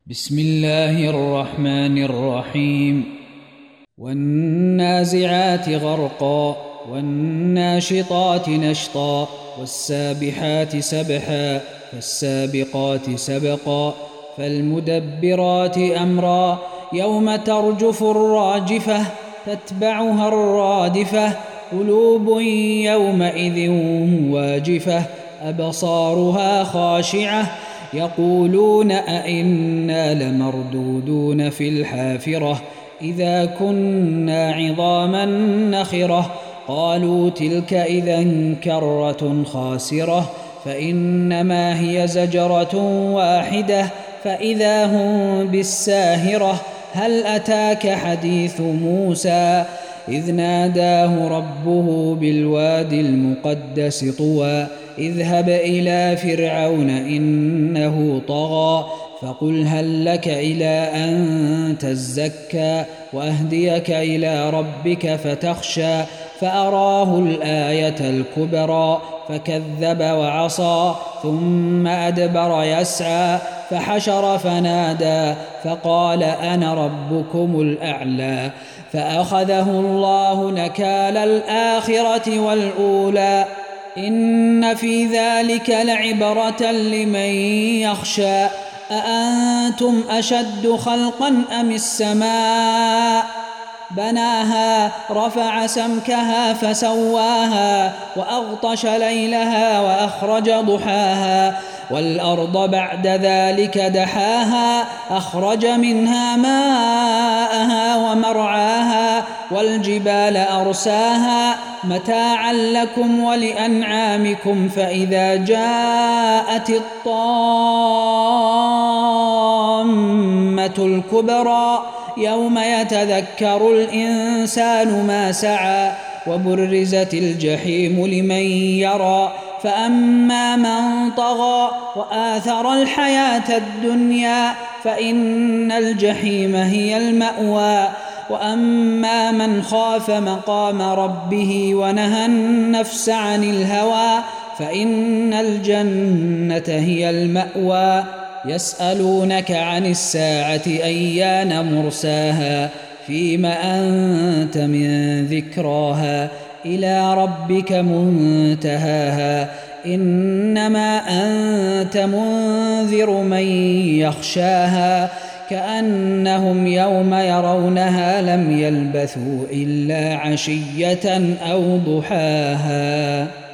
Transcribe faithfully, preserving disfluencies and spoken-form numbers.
بسم الله الرحمن الرحيم والنازعات غرقا والناشطات نشطا والسابحات سبحا فالسابقات سبقا فالمدبرات أمرا يوم ترجف الراجفة تتبعها الرادفة قلوب يومئذ واجفة أبصارها خاشعة يقولون أئنا لمردودون في الحافرة إذا كنا عظاما نخرة قالوا تلك إذا كرة خاسرة فإنما هي زجرة واحدة فإذا هم بالساهرة هل أتاك حديث موسى إذ ناداه ربه بالوادي المقدس طوى اذهب إلى فرعون إنه طغى فقل هل لك إلى أن تزكى وأهديك إلى ربك فتخشى فأراه الآية الكبرى فكذب وعصى ثم أدبر يسعى فحشر فنادى فقال أنا ربكم الأعلى فأخذه الله نكال الآخرة والأولى إن في ذلك لعبرة لمن يخشى أأنتم أشد خلقا أم السماء بناها رفع سمكها فسواها وأغطش ليلها وأخرج ضحاها والأرض بعد ذلك دحاها أخرج منها ماءها ومرعاها والجبال أرساها متاعا لكم ولأنعامكم فإذا جاءت الطامة الكبرى يوم يتذكر الإنسان ما سعى وبرزت الجحيم لمن يرى فأما من طغى وآثر الحياة الدنيا فإن الجحيم هي المأوى وأما من خاف مقام ربه ونهى النفس عن الهوى فإن الجنة هي المأوى يسألونك عن الساعة أيان مرساها فيم أنت من ذكراها إلى ربك منتهاها إنما أنت منذر من يخشاها كأنهم يوم يرونها لم يلبثوا إلا عشية أو ضحاها.